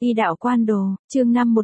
Y đạo quan đồ, chương 5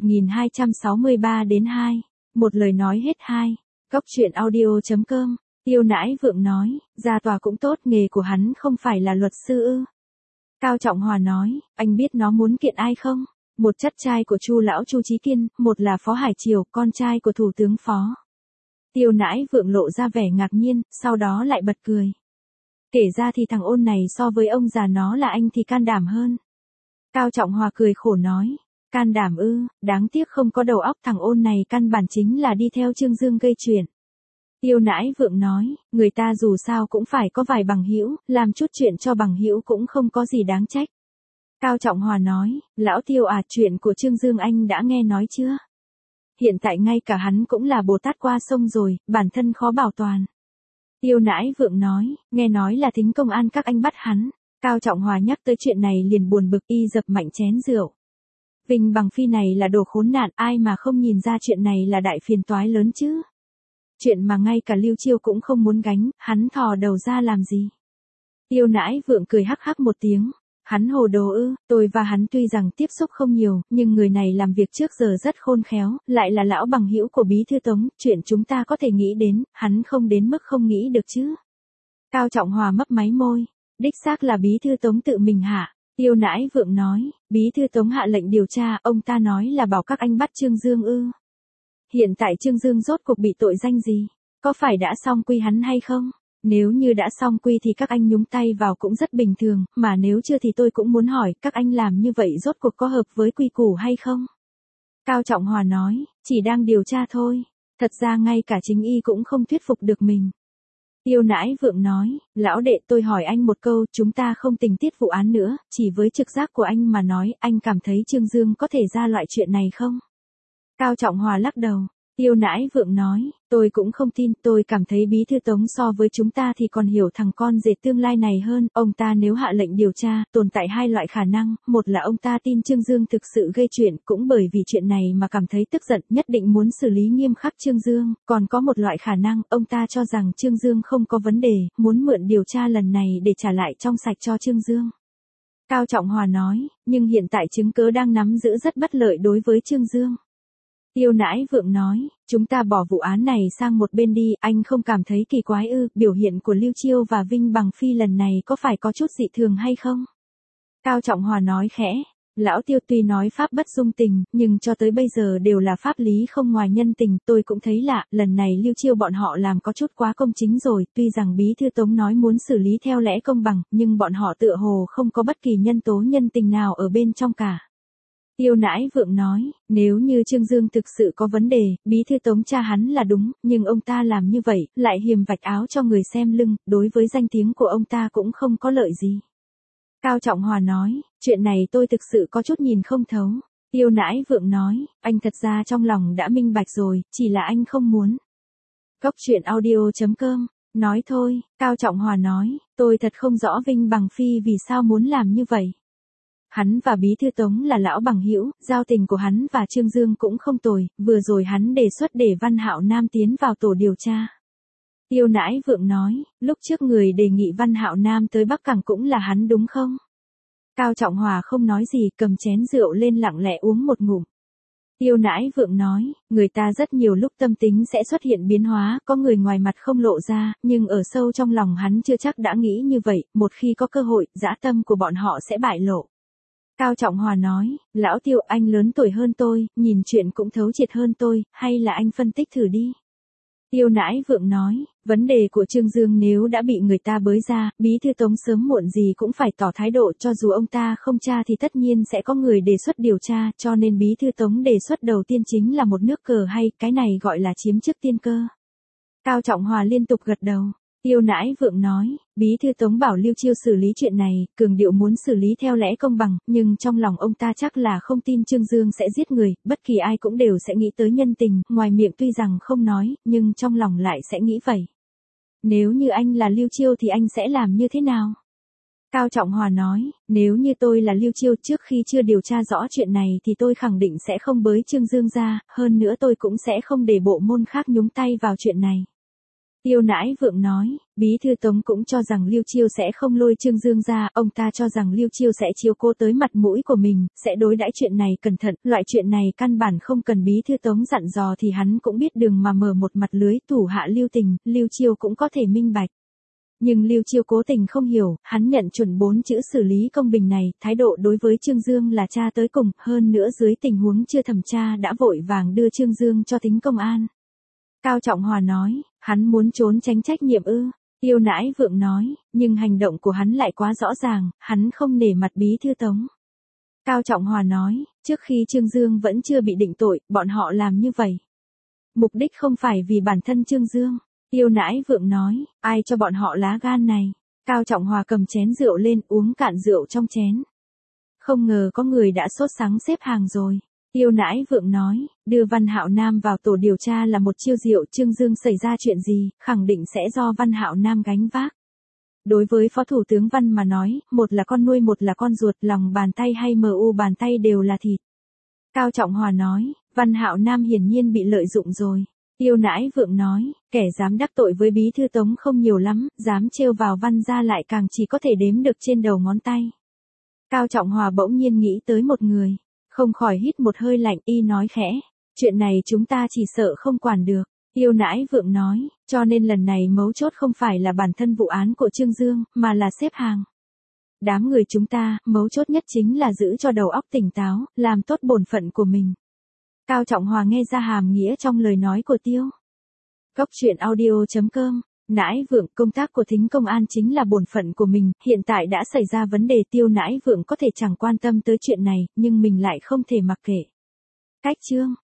1263 đến 2. Một lời nói hết 2. Góc truyện audio.com. Tiêu Nãi Vượng nói, ra tòa cũng tốt, nghề của hắn không phải là luật sư ư? Cao Trọng Hòa nói, anh biết nó muốn kiện ai không? Một chất trai của Chu lão Chu Chí Kiên, một là Phó Hải Triều, con trai của Thủ tướng Phó. Tiêu Nãi Vượng lộ ra vẻ ngạc nhiên, sau đó lại bật cười. Kể ra thì thằng ôn này so với ông già nó là anh thì can đảm hơn. Cao Trọng Hòa cười khổ nói, can đảm ư, đáng tiếc không có đầu óc, thằng ôn này căn bản chính là đi theo Trương Dương gây chuyện. Tiêu Nãi Vượng nói, người ta dù sao cũng phải có vài bằng hữu, làm chút chuyện cho bằng hữu cũng không có gì đáng trách. Cao Trọng Hòa nói, lão Tiêu à, chuyện của Trương Dương anh đã nghe nói chưa? Hiện tại ngay cả hắn cũng là Bồ Tát qua sông rồi, bản thân khó bảo toàn. Tiêu Nãi Vượng nói, nghe nói là thính công an các anh bắt hắn. Cao Trọng Hòa nhắc tới chuyện này liền buồn bực, y dập mạnh chén rượu. Vinh Bằng Phi này là đồ khốn nạn, ai mà không nhìn ra chuyện này là đại phiền toái lớn chứ. Chuyện mà ngay cả Lưu Chiêu cũng không muốn gánh, hắn thò đầu ra làm gì? Tiêu Nãi Vượng cười hắc hắc một tiếng. Hắn hồ đồ ư, tôi và hắn tuy rằng tiếp xúc không nhiều, nhưng người này làm việc trước giờ rất khôn khéo, lại là lão bằng hữu của Bí Thư Tống, chuyện chúng ta có thể nghĩ đến, hắn không đến mức không nghĩ được chứ. Cao Trọng Hòa mấp máy môi, đích xác là Bí Thư Tống tự mình hạ. Tiêu Nãi Vượng nói, Bí Thư Tống hạ lệnh điều tra, ông ta nói là bảo các anh bắt Trương Dương ư. Hiện tại Trương Dương rốt cuộc bị tội danh gì? Có phải đã xong quy hắn hay không? Nếu như đã xong quy thì các anh nhúng tay vào cũng rất bình thường, mà nếu chưa thì tôi cũng muốn hỏi, các anh làm như vậy rốt cuộc có hợp với quy củ hay không? Cao Trọng Hòa nói, chỉ đang điều tra thôi, thật ra ngay cả chính y cũng không thuyết phục được mình. Tiêu Nãi Vượng nói, lão đệ tôi hỏi anh một câu, chúng ta không tình tiết vụ án nữa, chỉ với trực giác của anh mà nói, anh cảm thấy Trương Dương có thể ra loại chuyện này không? Cao Trọng Hòa lắc đầu. Tiêu Nãi Vượng nói, tôi cũng không tin, tôi cảm thấy Bí Thư Tống so với chúng ta thì còn hiểu thằng con rể tương lai này hơn, ông ta nếu hạ lệnh điều tra, tồn tại hai loại khả năng, một là ông ta tin Trương Dương thực sự gây chuyện, cũng bởi vì chuyện này mà cảm thấy tức giận, nhất định muốn xử lý nghiêm khắc Trương Dương, còn có một loại khả năng, ông ta cho rằng Trương Dương không có vấn đề, muốn mượn điều tra lần này để trả lại trong sạch cho Trương Dương. Cao Trọng Hòa nói, nhưng hiện tại chứng cứ đang nắm giữ rất bất lợi đối với Trương Dương. Tiêu Nãi Vượng nói, chúng ta bỏ vụ án này sang một bên đi, anh không cảm thấy kỳ quái ư, biểu hiện của Lưu Chiêu và Vinh Bằng Phi lần này có phải có chút dị thường hay không? Cao Trọng Hòa nói khẽ, lão Tiêu tuy nói pháp bất dung tình, nhưng cho tới bây giờ đều là pháp lý không ngoài nhân tình, tôi cũng thấy lạ, lần này Lưu Chiêu bọn họ làm có chút quá công chính rồi, tuy rằng Bí Thư Tống nói muốn xử lý theo lẽ công bằng, nhưng bọn họ tựa hồ không có bất kỳ nhân tố nhân tình nào ở bên trong cả. Tiêu Nãi Vượng nói, nếu như Trương Dương thực sự có vấn đề, Bí Thư Tống cha hắn là đúng, nhưng ông ta làm như vậy, lại hiềm vạch áo cho người xem lưng, đối với danh tiếng của ông ta cũng không có lợi gì. Cao Trọng Hòa nói, chuyện này tôi thực sự có chút nhìn không thấu. Tiêu Nãi Vượng nói, anh thật ra trong lòng đã minh bạch rồi, chỉ là anh không muốn. Góc truyện audio.com, nói thôi, Cao Trọng Hòa nói, tôi thật không rõ Vinh Bằng Phi vì sao muốn làm như vậy. Hắn và Bí Thư Tống là lão bằng hữu, giao tình của hắn và Trương Dương cũng không tồi, vừa rồi hắn đề xuất để Văn Hạo Nam tiến vào tổ điều tra. Tiêu Nãi Vượng nói, lúc trước người đề nghị Văn Hạo Nam tới Bắc Cảng cũng là hắn đúng không? Cao Trọng Hòa không nói gì, cầm chén rượu lên lặng lẽ uống một ngụm. Tiêu Nãi Vượng nói, người ta rất nhiều lúc tâm tính sẽ xuất hiện biến hóa, có người ngoài mặt không lộ ra, nhưng ở sâu trong lòng hắn chưa chắc đã nghĩ như vậy, một khi có cơ hội, dã tâm của bọn họ sẽ bại lộ. Cao Trọng Hòa nói, lão Tiêu anh lớn tuổi hơn tôi, nhìn chuyện cũng thấu triệt hơn tôi, hay là anh phân tích thử đi. Tiêu Nãi Vượng nói, vấn đề của Trương Dương nếu đã bị người ta bới ra, Bí Thư Tống sớm muộn gì cũng phải tỏ thái độ, cho dù ông ta không tra thì tất nhiên sẽ có người đề xuất điều tra, cho nên Bí Thư Tống đề xuất đầu tiên chính là một nước cờ hay, cái này gọi là chiếm chức tiên cơ. Cao Trọng Hòa liên tục gật đầu. Tiêu Nãi Vượng nói, Bí Thư Tống bảo Lưu Chiêu xử lý chuyện này, cường điệu muốn xử lý theo lẽ công bằng, nhưng trong lòng ông ta chắc là không tin Trương Dương sẽ giết người, bất kỳ ai cũng đều sẽ nghĩ tới nhân tình, ngoài miệng tuy rằng không nói, nhưng trong lòng lại sẽ nghĩ vậy. Nếu như anh là Lưu Chiêu thì anh sẽ làm như thế nào? Cao Trọng Hòa nói, nếu như tôi là Lưu Chiêu trước khi chưa điều tra rõ chuyện này thì tôi khẳng định sẽ không bới Trương Dương ra, hơn nữa tôi cũng sẽ không để bộ môn khác nhúng tay vào chuyện này. Tiêu Nãi Vượng nói, Bí thư Tống cũng cho rằng Lưu Chiêu sẽ không lôi Trương Dương ra, ông ta cho rằng Lưu Chiêu sẽ chiếu cố tới mặt mũi của mình, sẽ đối đãi chuyện này cẩn thận, loại chuyện này căn bản không cần Bí thư Tống dặn dò thì hắn cũng biết đường mà mở một mặt lưới. Thủ hạ Lưu Tình, Lưu Chiêu cũng có thể minh bạch. Nhưng Lưu Chiêu cố tình không hiểu, hắn nhận chuẩn 4 chữ xử lý công bình này, thái độ đối với Trương Dương là tra tới cùng, hơn nữa dưới tình huống chưa thẩm tra đã vội vàng đưa Trương Dương cho Thính Công An. Cao Trọng Hòa nói, hắn muốn trốn tránh trách nhiệm ư? Tiêu Nãi Vượng nói, nhưng hành động của hắn lại quá rõ ràng, hắn không nể mặt Bí thư Tống. Cao Trọng Hòa nói, trước khi Trương Dương vẫn chưa bị định tội, bọn họ làm như vậy. Mục đích không phải vì bản thân Trương Dương. Tiêu Nãi Vượng nói, ai cho bọn họ lá gan này? Cao Trọng Hòa cầm chén rượu lên uống cạn rượu trong chén. Không ngờ có người đã sốt sắng xếp hàng rồi. Tiêu Nãi Vượng nói, đưa Văn Hạo Nam vào tổ điều tra là một chiêu diệu. Trương Dương xảy ra chuyện gì, khẳng định sẽ do Văn Hạo Nam gánh vác. Đối với Phó Thủ tướng Văn mà nói, một là con nuôi một là con ruột, lòng bàn tay hay mu bàn tay đều là thịt. Cao Trọng Hòa nói, Văn Hạo Nam hiển nhiên bị lợi dụng rồi. Tiêu Nãi Vượng nói, kẻ dám đắc tội với Bí thư Tống không nhiều lắm, dám trêu vào Văn gia lại càng chỉ có thể đếm được trên đầu ngón tay. Cao Trọng Hòa bỗng nhiên nghĩ tới một người, không khỏi hít một hơi lạnh, y nói khẽ, chuyện này chúng ta chỉ sợ không quản được. Tiêu Nãi Vượng nói, cho nên lần này mấu chốt không phải là bản thân vụ án của Trương Dương, mà là xếp hàng. Đám người chúng ta, mấu chốt nhất chính là giữ cho đầu óc tỉnh táo, làm tốt bổn phận của mình. Cao Trọng Hòa nghe ra hàm nghĩa trong lời nói của Tiêu. Cốc truyện audio.com. Nãi Vượng, công tác của Thính Công An chính là bổn phận của mình, hiện tại đã xảy ra vấn đề. Tiêu Nãi Vượng có thể chẳng quan tâm tới chuyện này, nhưng mình lại không thể mặc kệ. Cách chương